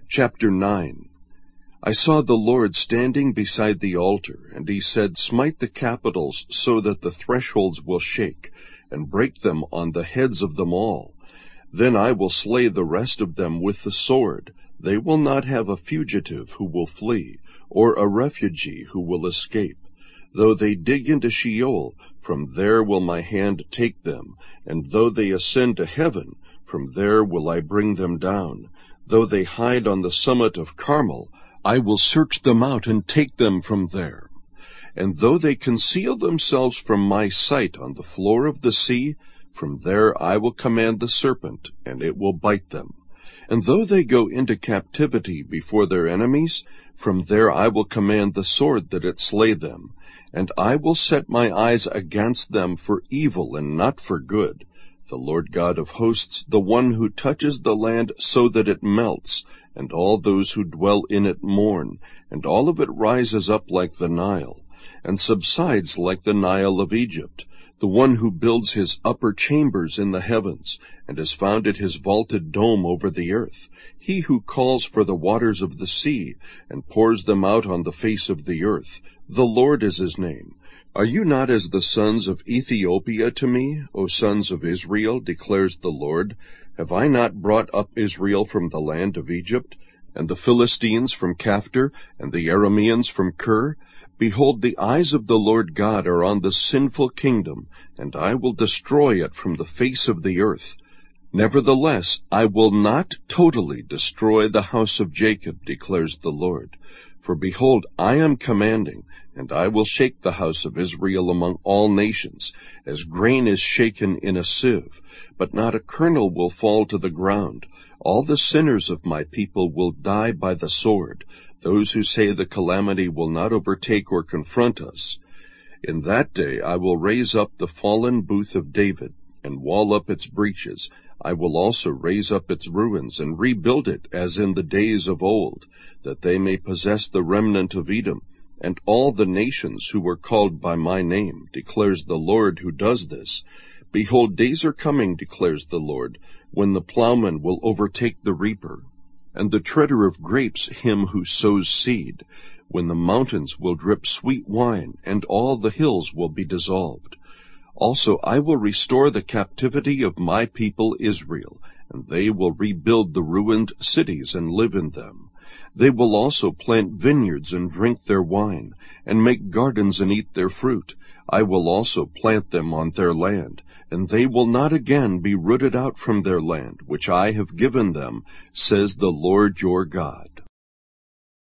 Chapter 9. I saw the Lord standing beside the altar, and he said, Smite the capitals so that the thresholds will shake, and break them on the heads of them all. Then I will slay the rest of them with the sword. They will not have a fugitive who will flee, or a refugee who will escape. Though they dig into Sheol, from there will my hand take them, and though they ascend to heaven, from there will I bring them down. Though they hide on the summit of Carmel, I will search them out and take them from there. And though they conceal themselves from my sight on the floor of the sea, from there I will command the serpent, and it will bite them. And though they go into captivity before their enemies, from there I will command the sword that it slay them. And I will set my eyes against them for evil and not for good. The Lord God of hosts, the one who touches the land so that it melts, and all those who dwell in it mourn, and all of it rises up like the Nile, and subsides like the Nile of Egypt, the one who builds his upper chambers in the heavens, and has founded his vaulted dome over the earth, he who calls for the waters of the sea, and pours them out on the face of the earth. The Lord is his name. Are you not as the sons of Ethiopia to me, O sons of Israel, declares the Lord? Have I not brought up Israel from the land of Egypt, and the Philistines from Caphtor, and the Arameans from Kir? Behold, the eyes of the Lord God are on the sinful kingdom, and I will destroy it from the face of the earth. Nevertheless, I will not totally destroy the house of Jacob, declares the Lord. For behold, I am commanding, and I will shake the house of Israel among all nations, as grain is shaken in a sieve, but not a kernel will fall to the ground. All the sinners of my people will die by the sword, those who say the calamity will not overtake or confront us. In that day I will raise up the fallen booth of David, and wall up its breaches. I will also raise up its ruins, and rebuild it as in the days of old, that they may possess the remnant of Edom, and all the nations who were called by my name, declares the Lord who does this. Behold, days are coming, declares the Lord, when the plowman will overtake the reaper, and the treader of grapes him who sows seed, when the mountains will drip sweet wine, and all the hills will be dissolved. Also I will restore the captivity of my people Israel, and they will rebuild the ruined cities and live in them. They will also plant vineyards and drink their wine, and make gardens and eat their fruit. I will also plant them on their land, and they will not again be rooted out from their land, which I have given them, says the Lord your God.